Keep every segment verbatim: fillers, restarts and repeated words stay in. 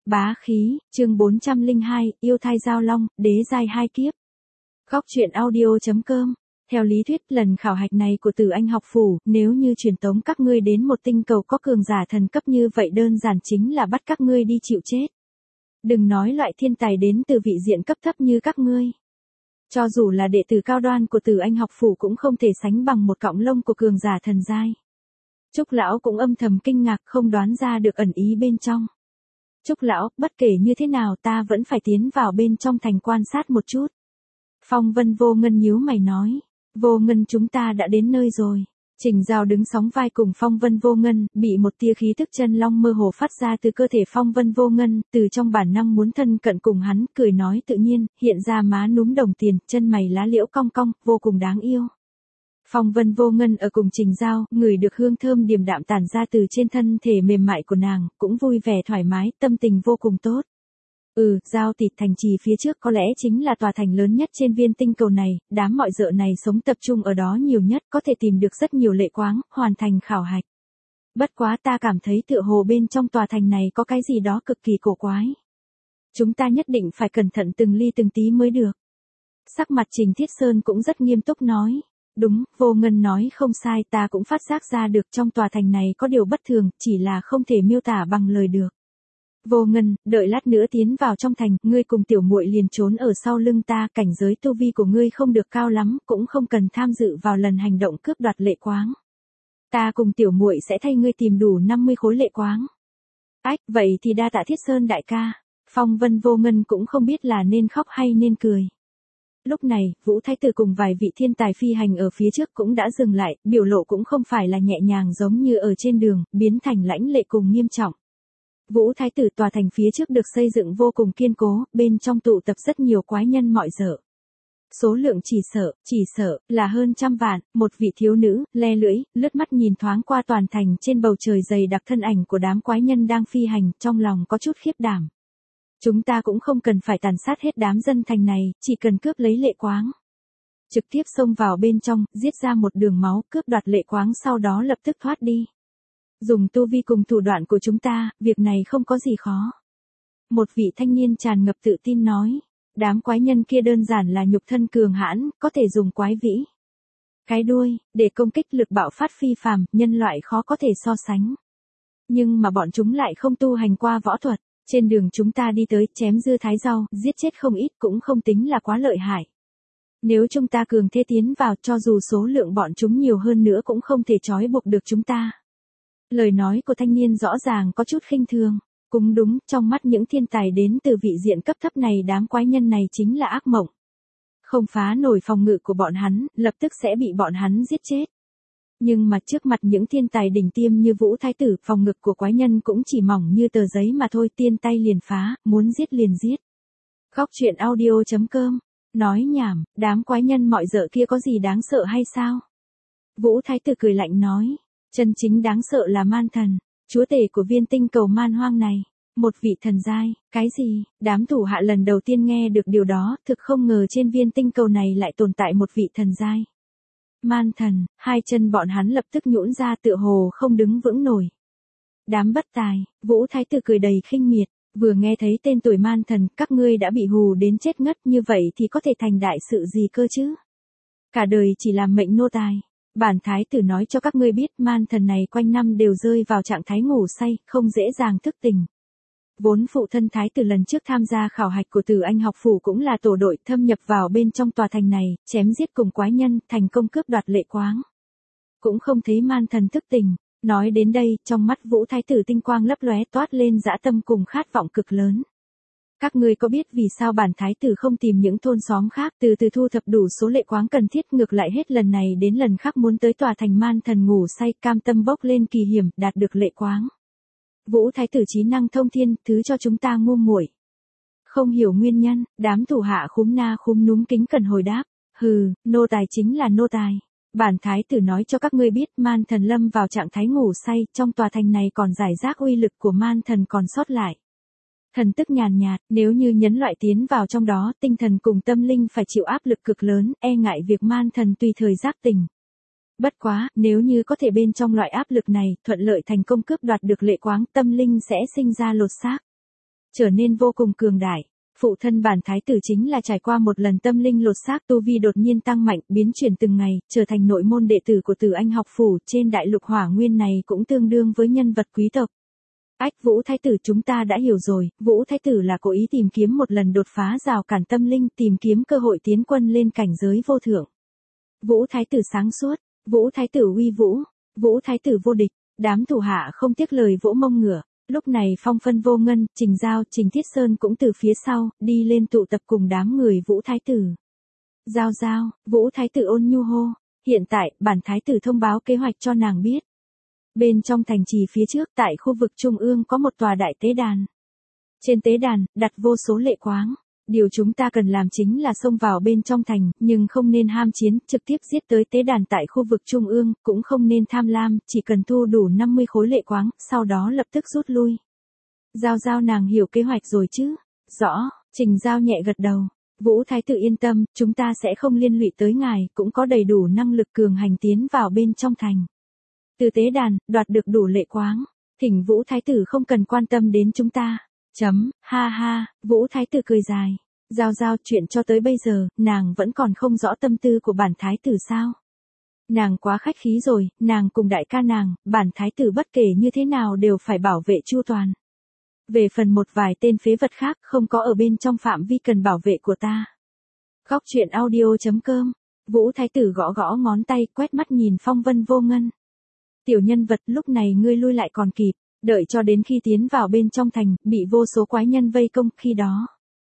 Bá khí, chương bốn trăm lẻ hai, yêu thai giao long, đế giai hai kiếp. Góc truyện audio chấm com. Theo lý thuyết, lần khảo hạch này của Tử Anh học phủ, nếu như truyền tống các ngươi đến một tinh cầu có cường giả thần cấp như vậy đơn giản chính là bắt các ngươi đi chịu chết. Đừng nói loại thiên tài đến từ vị diện cấp thấp như các ngươi. Cho dù là đệ tử cao đoan của Tử Anh học phủ cũng không thể sánh bằng một cọng lông của cường giả thần giai. Trúc lão cũng âm thầm kinh ngạc không đoán ra được ẩn ý bên trong. Trúc lão, bất kể như thế nào ta vẫn phải tiến vào bên trong thành quan sát một chút. Phong Vân Vô Ngân nhíu mày nói. Vô Ngân, chúng ta đã đến nơi rồi. Trình Giao đứng sóng vai cùng Phong Vân Vô Ngân, bị một tia khí tức chân long mơ hồ phát ra từ cơ thể Phong Vân Vô Ngân, từ trong bản năng muốn thân cận cùng hắn, cười nói tự nhiên, hiện ra má núm đồng tiền, chân mày lá liễu cong cong, vô cùng đáng yêu. Phong Vân Vô Ngân ở cùng Trình Giao, ngửi được hương thơm điềm đạm tản ra từ trên thân thể mềm mại của nàng, cũng vui vẻ thoải mái, tâm tình vô cùng tốt. Ừ, Giao tỷ, thành trì phía trước có lẽ chính là tòa thành lớn nhất trên viên tinh cầu này, đám mọi dợ này sống tập trung ở đó nhiều nhất, có thể tìm được rất nhiều lệ quáng, hoàn thành khảo hạch. Bất quá ta cảm thấy tựa hồ bên trong tòa thành này có cái gì đó cực kỳ cổ quái. Chúng ta nhất định phải cẩn thận từng ly từng tí mới được. Sắc mặt Trình Thiết Sơn cũng rất nghiêm túc nói. Đúng, Vô Ngân nói không sai, ta cũng phát giác ra được trong tòa thành này có điều bất thường, chỉ là không thể miêu tả bằng lời được. Vô Ngân, đợi lát nữa tiến vào trong thành, ngươi cùng tiểu muội liền trốn ở sau lưng ta, cảnh giới tu vi của ngươi không được cao lắm, cũng không cần tham dự vào lần hành động cướp đoạt lệ quáng. Ta cùng tiểu muội sẽ thay ngươi tìm đủ năm mươi khối lệ quáng. Ách, vậy thì đa tạ Thiết Sơn đại ca. Phong Vân Vô Ngân cũng không biết là nên khóc hay nên cười. Lúc này, Vũ Thái Tử cùng vài vị thiên tài phi hành ở phía trước cũng đã dừng lại, biểu lộ cũng không phải là nhẹ nhàng giống như ở trên đường, biến thành lãnh lệ cùng nghiêm trọng. Vũ Thái Tử, tòa thành phía trước được xây dựng vô cùng kiên cố, bên trong tụ tập rất nhiều quái nhân mọi dở. Số lượng chỉ sợ, chỉ sợ, là hơn trăm vạn, một vị thiếu nữ, le lưỡi, lướt mắt nhìn thoáng qua toàn thành trên bầu trời dày đặc thân ảnh của đám quái nhân đang phi hành, trong lòng có chút khiếp đảm. Chúng ta cũng không cần phải tàn sát hết đám dân thành này, chỉ cần cướp lấy lệ quáng. Trực tiếp xông vào bên trong, giết ra một đường máu, cướp đoạt lệ quáng sau đó lập tức thoát đi. Dùng tu vi cùng thủ đoạn của chúng ta, việc này không có gì khó. Một vị thanh niên tràn ngập tự tin nói, đám quái nhân kia đơn giản là nhục thân cường hãn, có thể dùng quái vĩ. Cái đuôi, để công kích lực bạo phát phi phàm, nhân loại khó có thể so sánh. Nhưng mà bọn chúng lại không tu hành qua võ thuật. Trên đường chúng ta đi tới, chém dưa thái rau, giết chết không ít cũng không tính là quá lợi hại. Nếu chúng ta cường thế tiến vào, cho dù số lượng bọn chúng nhiều hơn nữa cũng không thể trói buộc được chúng ta. Lời nói của thanh niên rõ ràng có chút khinh thường. Cũng đúng, trong mắt những thiên tài đến từ vị diện cấp thấp này, đám quái nhân này chính là ác mộng. Không phá nổi phòng ngự của bọn hắn, lập tức sẽ bị bọn hắn giết chết. Nhưng mà trước mặt những thiên tài đỉnh tiêm như Vũ Thái Tử, phòng ngực của quái nhân cũng chỉ mỏng như tờ giấy mà thôi, tiên tay liền phá, muốn giết liền giết. Góc truyện audio chấm com. Nói nhảm, đám quái nhân mọi dợ kia có gì đáng sợ hay sao? Vũ Thái Tử cười lạnh nói, chân chính đáng sợ là man thần, chúa tể của viên tinh cầu man hoang này. Một vị thần giai, cái gì? Đám thủ hạ lần đầu tiên nghe được điều đó, thực không ngờ trên viên tinh cầu này lại tồn tại một vị thần giai. Man thần, hai chân bọn hắn lập tức nhũn ra tựa hồ không đứng vững nổi. Đám bất tài, Vũ Thái Tử cười đầy khinh miệt, vừa nghe thấy tên tuổi man thần, các ngươi đã bị hù đến chết ngất, như vậy thì có thể thành đại sự gì cơ chứ? Cả đời chỉ làm mệnh nô tài. Bản Thái Tử nói cho các ngươi biết, man thần này quanh năm đều rơi vào trạng thái ngủ say, không dễ dàng thức tỉnh. Vốn phụ thân Thái Tử lần trước tham gia khảo hạch của Tử Anh học phủ cũng là tổ đội thâm nhập vào bên trong tòa thành này, chém giết cùng quái nhân, thành công cướp đoạt lệ quáng. Cũng không thấy man thần thức tỉnh. Nói đến đây, trong mắt Vũ Thái Tử tinh quang lấp lóe, toát lên dã tâm cùng khát vọng cực lớn. Các ngươi có biết vì sao bản Thái Tử không tìm những thôn xóm khác, từ từ thu thập đủ số lệ quáng cần thiết, ngược lại hết lần này đến lần khác muốn tới tòa thành man thần ngủ say, cam tâm bốc lên kỳ hiểm, đạt được lệ quáng. Vũ Thái Tử trí năng thông thiên, thứ cho chúng ta ngu muội. Không hiểu nguyên nhân, đám thủ hạ khúm na khúm núm kính cẩn hồi đáp, hừ, nô tài chính là nô tài. Bản Thái Tử nói cho các ngươi biết, man thần lâm vào trạng thái ngủ say, trong tòa thành này còn giải rác uy lực của man thần còn sót lại. Thần tức nhàn nhạt, nếu như nhấn loại tiến vào trong đó, tinh thần cùng tâm linh phải chịu áp lực cực lớn, e ngại việc man thần tùy thời giác tỉnh. Bất quá, nếu như có thể bên trong loại áp lực này, thuận lợi thành công cướp đoạt được lệ quáng, tâm linh sẽ sinh ra lột xác. trở nên vô cùng cường đại. Phụ thân bản thái tử chính là trải qua một lần tâm linh lột xác, tu vi đột nhiên tăng mạnh, biến chuyển từng ngày, trở thành nội môn đệ tử của Từ Anh học phủ, trên đại lục Hỏa Nguyên này cũng tương đương với nhân vật quý tộc. Ách, Vũ thái tử, chúng ta đã hiểu rồi, Vũ thái tử là cố ý tìm kiếm một lần đột phá rào cản tâm linh, tìm kiếm cơ hội tiến quân lên cảnh giới vô thượng. Vũ thái tử sáng suốt, Vũ thái tử uy vũ, Vũ thái tử vô địch, đám thủ hạ không tiếc lời vỗ mông ngựa. Lúc này Phong Vân Vô Ngân, Trình Giao, Trình Thiết Sơn cũng từ phía sau, đi lên tụ tập cùng đám người Vũ thái tử. Giao Giao, Vũ thái tử ôn nhu hô, hiện tại, bản thái tử thông báo kế hoạch cho nàng biết. Bên trong thành trì phía trước, tại khu vực trung ương có một tòa đại tế đàn. Trên tế đàn, đặt vô số lệ quáng. Điều chúng ta cần làm chính là xông vào bên trong thành, nhưng không nên ham chiến, trực tiếp giết tới tế đàn tại khu vực trung ương, cũng không nên tham lam, chỉ cần thu đủ năm mươi khối lệ quáng, sau đó lập tức rút lui. Giao Giao, nàng hiểu kế hoạch rồi chứ? Rõ, Trình Giao nhẹ gật đầu. Vũ thái tử yên tâm, chúng ta sẽ không liên lụy tới ngài, cũng có đầy đủ năng lực cường hành tiến vào bên trong thành. Từ tế đàn, đoạt được đủ lệ quáng. Thỉnh Vũ thái tử không cần quan tâm đến chúng ta. Chấm, ha ha, Vũ thái tử cười dài. Giao Giao, chuyện cho tới bây giờ, nàng vẫn còn không rõ tâm tư của bản thái tử sao? Nàng quá khách khí rồi, nàng cùng đại ca nàng, bản thái tử bất kể như thế nào đều phải bảo vệ chu toàn. Về phần một vài tên phế vật khác không có ở bên trong phạm vi cần bảo vệ của ta. Góc truyện audio chấm com. Vũ thái tử gõ gõ ngón tay, quét mắt nhìn Phong Vân Vô Ngân. Tiểu nhân vật, lúc này ngươi lui lại còn kịp. Đợi cho đến khi tiến vào bên trong thành, bị vô số quái nhân vây công, khi đó.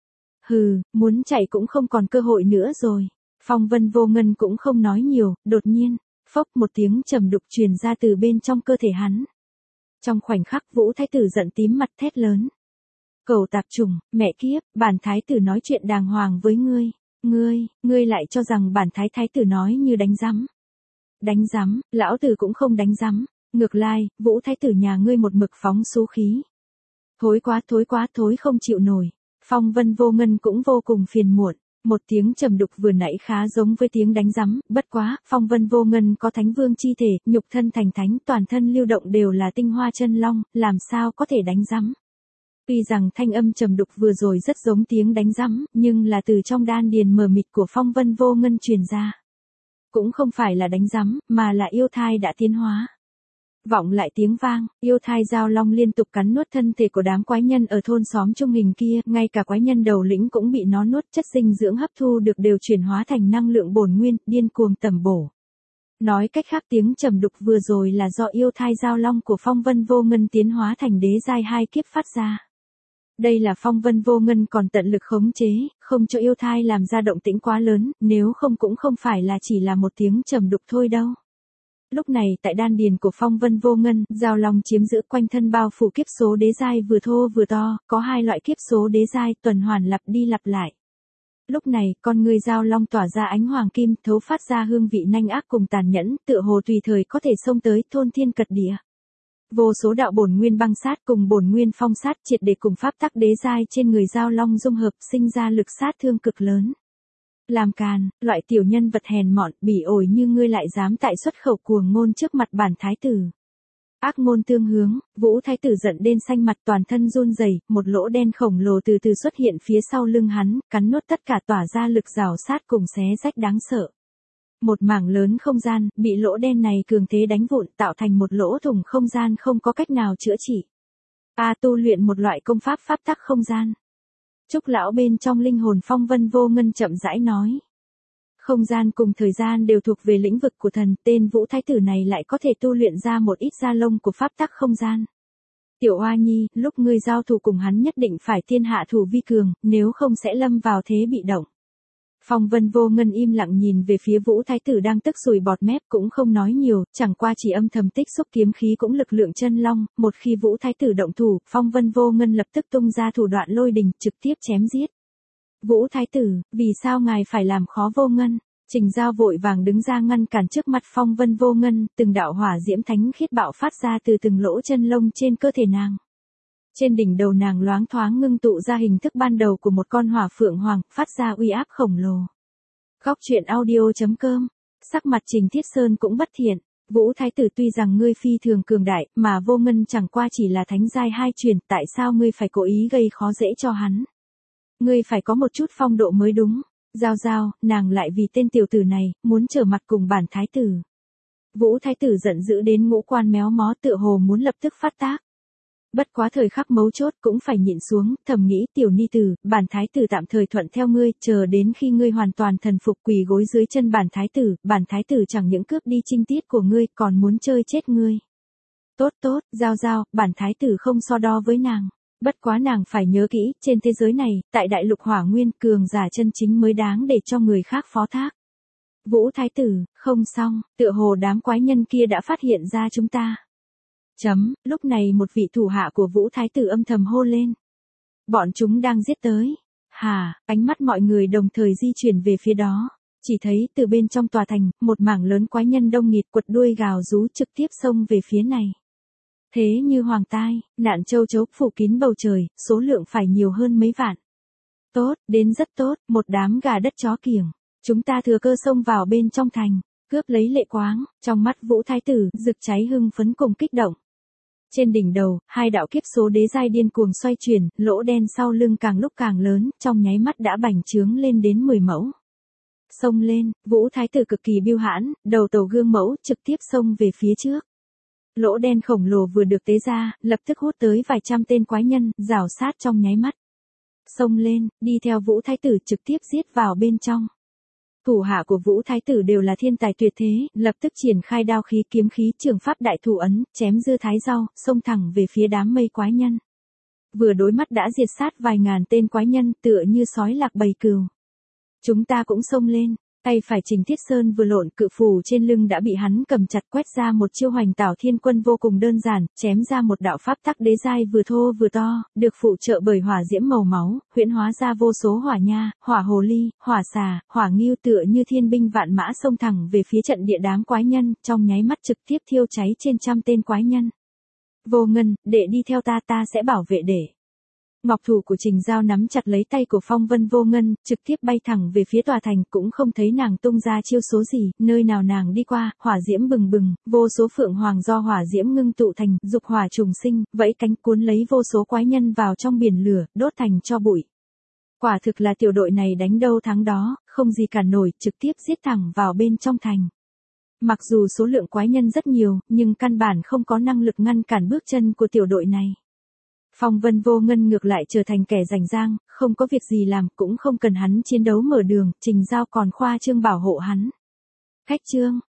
Hừ, muốn chạy cũng không còn cơ hội nữa rồi. Phong Vân Vô Ngân cũng không nói nhiều, đột nhiên, phốc một tiếng trầm đục truyền ra từ bên trong cơ thể hắn. Trong khoảnh khắc Vũ thái tử giận tím mặt thét lớn. Cẩu tạp chủng, mẹ kiếp, bản thái tử nói chuyện đàng hoàng với ngươi. Ngươi, ngươi lại cho rằng bản thái thái tử nói như đánh rắm. Đánh rắm, lão tử cũng không đánh rắm. Ngược lại, Vũ thái tử nhà ngươi một mực phóng xú khí. Thối quá, thối quá, thối không chịu nổi. Phong Vân Vô Ngân cũng vô cùng phiền muộn. Một tiếng trầm đục vừa nãy khá giống với tiếng đánh rắm, bất quá, Phong Vân Vô Ngân có thánh vương chi thể, nhục thân thành thánh, toàn thân lưu động đều là tinh hoa chân long, làm sao có thể đánh rắm. Tuy rằng thanh âm trầm đục vừa rồi rất giống tiếng đánh rắm, nhưng là từ trong đan điền mờ mịt của Phong Vân Vô Ngân truyền ra. Cũng không phải là đánh rắm, mà là yêu thai đã tiến hóa. Vọng lại tiếng vang, yêu thai giao long liên tục cắn nuốt thân thể của đám quái nhân ở thôn xóm trung hình kia, ngay cả quái nhân đầu lĩnh cũng bị nó nuốt, chất dinh dưỡng hấp thu được đều chuyển hóa thành năng lượng bổn nguyên, điên cuồng tầm bổ. Nói cách khác, tiếng trầm đục vừa rồi là do yêu thai giao long của Phong Vân Vô Ngân tiến hóa thành đế giai hai kiếp phát ra. Đây là Phong Vân Vô Ngân còn tận lực khống chế, không cho yêu thai làm ra động tĩnh quá lớn, nếu không cũng không phải là chỉ là một tiếng trầm đục thôi đâu. Lúc này tại đan điền của Phong Vân Vô Ngân, giao long chiếm giữ quanh thân bao phủ kiếp số đế giai vừa thô vừa to, có hai loại kiếp số đế giai tuần hoàn lặp đi lặp lại. Lúc này, con người giao long tỏa ra ánh hoàng kim, thấu phát ra hương vị nanh ác cùng tàn nhẫn, tựa hồ tùy thời có thể xông tới thôn thiên cật địa. Vô số đạo bổn nguyên băng sát cùng bổn nguyên phong sát triệt để cùng pháp tắc đế giai trên người giao long dung hợp, sinh ra lực sát thương cực lớn. Làm càn, loại tiểu nhân vật hèn mọn, bỉ ổi như ngươi lại dám tại xuất khẩu cuồng ngôn trước mặt bản thái tử. Ác ngôn tương hướng, Vũ thái tử giận đến xanh mặt, toàn thân run rẩy, một lỗ đen khổng lồ từ từ xuất hiện phía sau lưng hắn, cắn nuốt tất cả, tỏa ra lực rào sát cùng xé rách đáng sợ. Một mảng lớn không gian, bị lỗ đen này cường thế đánh vụn, tạo thành một lỗ thủng không gian không có cách nào chữa trị. A tu luyện một loại công pháp pháp tắc không gian. Trúc lão bên trong linh hồn Phong Vân Vô Ngân chậm rãi nói. Không gian cùng thời gian đều thuộc về lĩnh vực của thần, tên Vũ thái tử này lại có thể tu luyện ra một ít da lông của pháp tắc không gian. Tiểu Hoa Nhi, lúc ngươi giao thủ cùng hắn nhất định phải thiên hạ thủ vi cường, nếu không sẽ lâm vào thế bị động. Phong Vân Vô Ngân im lặng nhìn về phía Vũ thái tử đang tức sùi bọt mép, cũng không nói nhiều, chẳng qua chỉ âm thầm tích xúc kiếm khí cũng lực lượng chân long, một khi Vũ thái tử động thủ, Phong Vân Vô Ngân lập tức tung ra thủ đoạn lôi đình, trực tiếp chém giết. Vũ thái tử, vì sao ngài phải làm khó Vô Ngân? Trình Giao vội vàng đứng ra ngăn cản trước mặt Phong Vân Vô Ngân, từng đạo hỏa diễm thánh khiết bạo phát ra từ từng lỗ chân lông trên cơ thể nàng. Trên đỉnh đầu nàng loáng thoáng ngưng tụ ra hình thức ban đầu của một con hỏa phượng hoàng, phát ra uy áp khổng lồ. Góc truyện audio chấm com. Sắc mặt Trình Thiết Sơn cũng bất thiện. Vũ Thái tử tuy rằng ngươi phi thường cường đại, mà Vô Ngân chẳng qua chỉ là thánh giai hai truyền, tại sao ngươi phải cố ý gây khó dễ cho hắn? Ngươi phải có một chút phong độ mới đúng. Giao giao, nàng lại vì tên tiểu tử này, muốn trở mặt cùng bản thái tử. Vũ Thái tử giận dữ đến ngũ quan méo mó, tựa hồ muốn lập tức phát tác. Bất quá thời khắc mấu chốt cũng phải nhịn xuống, thầm nghĩ tiểu ni tử, bản thái tử tạm thời thuận theo ngươi, chờ đến khi ngươi hoàn toàn thần phục quỳ gối dưới chân bản thái tử, bản thái tử chẳng những cướp đi trinh tiết của ngươi, còn muốn chơi chết ngươi. Tốt tốt, giao giao, bản thái tử không so đo với nàng. Bất quá nàng phải nhớ kỹ, trên thế giới này, tại đại lục hỏa nguyên, cường giả chân chính mới đáng để cho người khác phó thác. Vũ Thái tử, không xong, tựa hồ đám quái nhân kia đã phát hiện ra chúng ta. Chấm, lúc này một vị thủ hạ của Vũ Thái tử âm thầm hô lên. Bọn chúng đang giết tới. Hà, ánh mắt mọi người đồng thời di chuyển về phía đó. Chỉ thấy từ bên trong tòa thành, một mảng lớn quái nhân đông nghịt quật đuôi gào rú trực tiếp xông về phía này. Thế như hoàng tai, nạn châu chấu phủ kín bầu trời, số lượng phải nhiều hơn mấy vạn. Tốt, đến rất tốt, một đám gà đất chó kiểng. Chúng ta thừa cơ xông vào bên trong thành, cướp lấy lệ quáng, trong mắt Vũ Thái tử, rực cháy hưng phấn cùng kích động. Trên đỉnh đầu, hai đạo kiếp số đế giai điên cuồng xoay chuyển, lỗ đen sau lưng càng lúc càng lớn, trong nháy mắt đã bành trướng lên đến mười mẫu. Xông lên, Vũ Thái tử cực kỳ biêu hãn, đầu tàu gương mẫu, trực tiếp xông về phía trước. Lỗ đen khổng lồ vừa được tế ra, lập tức hút tới vài trăm tên quái nhân, rào sát trong nháy mắt. Xông lên, đi theo Vũ Thái tử trực tiếp giết vào bên trong. Thủ hạ của Vũ Thái tử đều là thiên tài tuyệt thế, lập tức triển khai đao khí kiếm khí trường pháp đại thủ ấn, chém dưa thái rau, xông thẳng về phía đám mây quái nhân. Vừa đối mắt đã diệt sát vài ngàn tên quái nhân tựa như sói lạc bầy cừu. Chúng ta cũng xông lên, tay phải Trình Thiết Sơn vừa lộn cự phù trên lưng đã bị hắn cầm chặt quét ra một chiêu hoành tảo thiên quân vô cùng đơn giản, chém ra một đạo pháp tắc đế giai vừa thô vừa to, được phụ trợ bởi hỏa diễm màu máu, huyễn hóa ra vô số hỏa nha, hỏa hồ ly, hỏa xà, hỏa ngưu tựa như thiên binh vạn mã xông thẳng về phía trận địa đám quái nhân, trong nháy mắt trực tiếp thiêu cháy trên trăm tên quái nhân. Vô Ngân, đệ đi theo ta ta sẽ bảo vệ đệ. Ngọc thủ của Trình Giao nắm chặt lấy tay của Phong Vân Vô Ngân, trực tiếp bay thẳng về phía tòa thành, cũng không thấy nàng tung ra chiêu số gì, nơi nào nàng đi qua, hỏa diễm bừng bừng, vô số phượng hoàng do hỏa diễm ngưng tụ thành, dục hỏa trùng sinh, vẫy cánh cuốn lấy vô số quái nhân vào trong biển lửa, đốt thành cho bụi. Quả thực là tiểu đội này đánh đâu thắng đó, không gì cản nổi, trực tiếp giết thẳng vào bên trong thành. Mặc dù số lượng quái nhân rất nhiều, nhưng căn bản không có năng lực ngăn cản bước chân của tiểu đội này. Phong Vân Vô Ngân ngược lại trở thành kẻ rảnh rang, không có việc gì làm, cũng không cần hắn chiến đấu mở đường, Trình Giao còn khoa trương bảo hộ hắn. Khách trương,